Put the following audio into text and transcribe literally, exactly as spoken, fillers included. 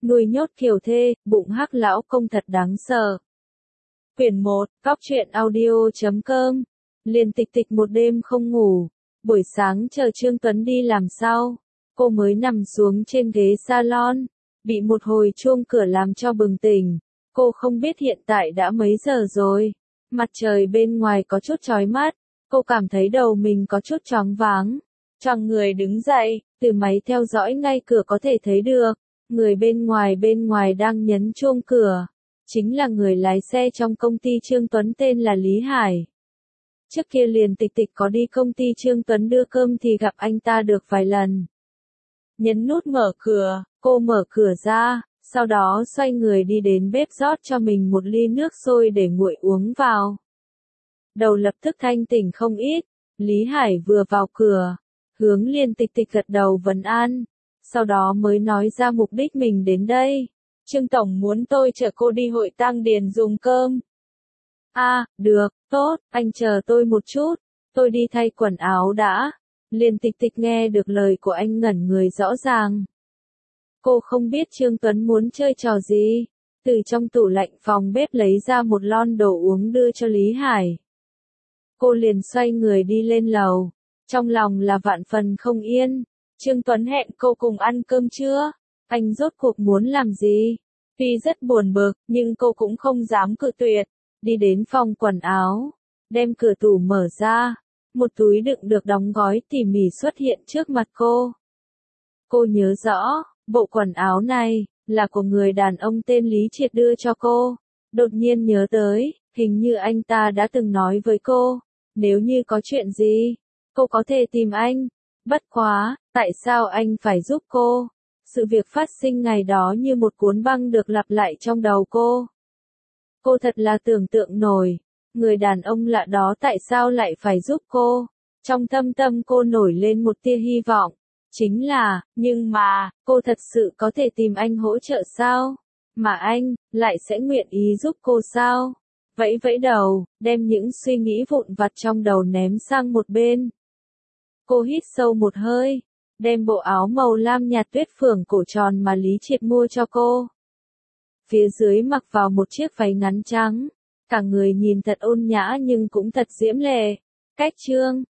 Nuôi nhốt kiều thê, bụng hắc lão công thật đáng sợ. Quyển một, Góc truyện audio chấm com. Liền Tịch Tịch một đêm không ngủ. Buổi sáng chờ Trương Tuấn đi làm sau, cô mới nằm xuống trên ghế salon, bị một hồi chuông cửa làm cho bừng tỉnh. Cô không biết hiện tại đã mấy giờ rồi. Mặt trời bên ngoài có chút chói mắt, cô cảm thấy đầu mình có chút choáng váng. Choàng người đứng dậy, từ máy theo dõi ngay cửa có thể thấy được, người bên ngoài bên ngoài đang nhấn chuông cửa. Chính là người lái xe trong công ty Trương Tuấn tên là Lý Hải. Trước kia Liền Tịch Tịch có đi công ty Trương Tuấn đưa cơm thì gặp anh ta được vài lần. Nhấn nút mở cửa, cô mở cửa ra, sau đó xoay người đi đến bếp rót cho mình một ly nước sôi để nguội uống vào. Đầu lập tức thanh tỉnh không ít, Lý Hải vừa vào cửa, hướng Liền Tịch Tịch gật đầu vấn an, sau đó mới nói ra mục đích mình đến đây. Trương Tổng muốn tôi chở cô đi hội tang điền dùng cơm. À, được, tốt, anh chờ tôi một chút, tôi đi thay quần áo đã. Liền Tịch Tịch nghe được lời của anh ngẩn người rõ ràng. Cô không biết Trương Tuấn muốn chơi trò gì, từ trong tủ lạnh phòng bếp lấy ra một lon đồ uống đưa cho Lý Hải. Cô liền xoay người đi lên lầu, trong lòng là vạn phần không yên. Trương Tuấn hẹn cô cùng ăn cơm trưa, anh rốt cuộc muốn làm gì? Tuy rất buồn bực, nhưng cô cũng không dám cự tuyệt. Đi đến phòng quần áo, đem cửa tủ mở ra, một túi đựng được đóng gói tỉ mỉ xuất hiện trước mặt cô. Cô nhớ rõ, bộ quần áo này là của người đàn ông tên Lý Triệt đưa cho cô. Đột nhiên nhớ tới, hình như anh ta đã từng nói với cô, nếu như có chuyện gì, cô có thể tìm anh. Bất quá, tại sao anh phải giúp cô? Sự việc phát sinh ngày đó như một cuốn băng được lặp lại trong đầu cô. Cô thật là tưởng tượng nổi, người đàn ông lạ đó tại sao lại phải giúp cô? Trong thâm tâm cô nổi lên một tia hy vọng. Chính là, nhưng mà, cô thật sự có thể tìm anh hỗ trợ sao? Mà anh, lại sẽ nguyện ý giúp cô sao? Vẫy vẫy đầu, đem những suy nghĩ vụn vặt trong đầu ném sang một bên. Cô hít sâu một hơi, đem bộ áo màu lam nhạt tuyết phượng cổ tròn mà Lý Triệt mua cho cô. Phía dưới mặc vào một chiếc váy ngắn trắng, cả người nhìn thật ôn nhã nhưng cũng thật diễm lệ. Cách Trương